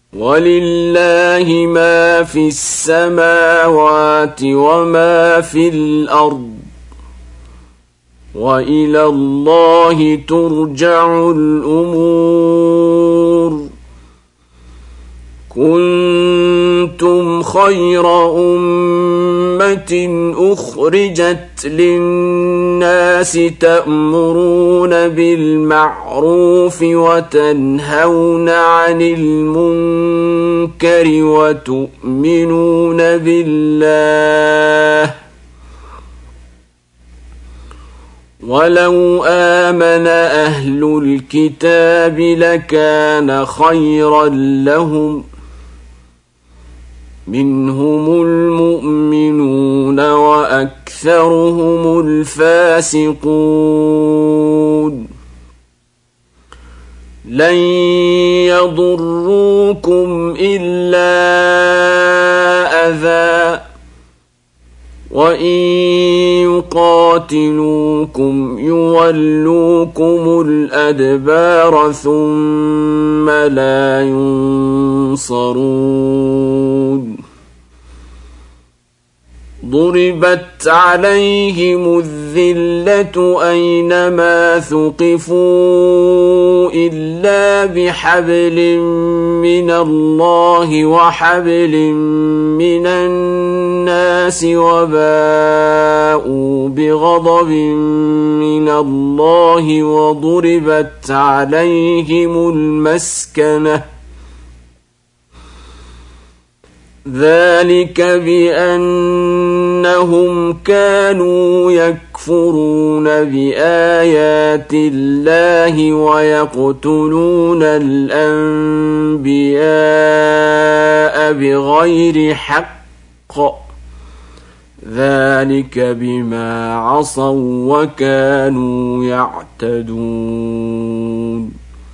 ولله ما في السماوات وما في الأرض وإلى الله ترجع الأمور. كنتم خير أمة أخرجت للناس تأمرون بالمعروف وتنهون عن المنكر وتؤمنون بالله. ولو آمن أهل الكتاب لكان خيرا لهم منهم المؤمنون وأكثرهم الفاسقون. لن يضروكم إلا أذى وإن يقاتلوكم يولوكم الأدبار ثم لا ينصرون. ضربت عليهم الذلة أينما ثقفوا إلا بحبل من الله وحبل من الناس وباءوا بغضب من الله وضربت عليهم المسكنة ذلك بأنهم كانوا يكفرون بآيات الله ويقتلون الأنبياء بغير حق ذلك بما عصوا وكانوا يعتدون.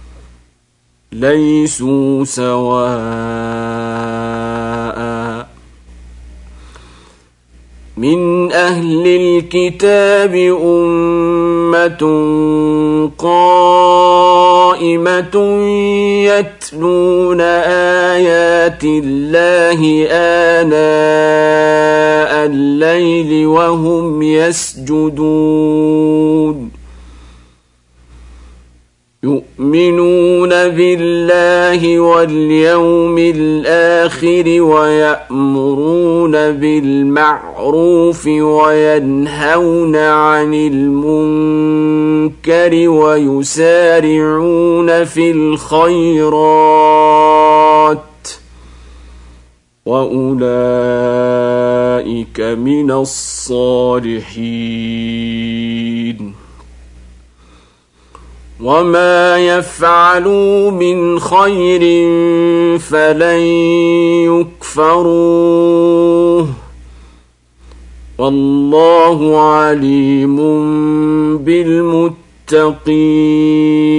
ليسوا سواء من أهل الكتاب أمة قائمة يتلون آيات الله آناء الليل وهم يسجدون يؤمنون بالله واليوم الآخر ويأمرون بالمعروف وينهون عن المنكر ويسارعون في الخيرات وأولئك من الصالحين. وما يفعلوا من خير فلن يكفروه والله عليم بالمتقين.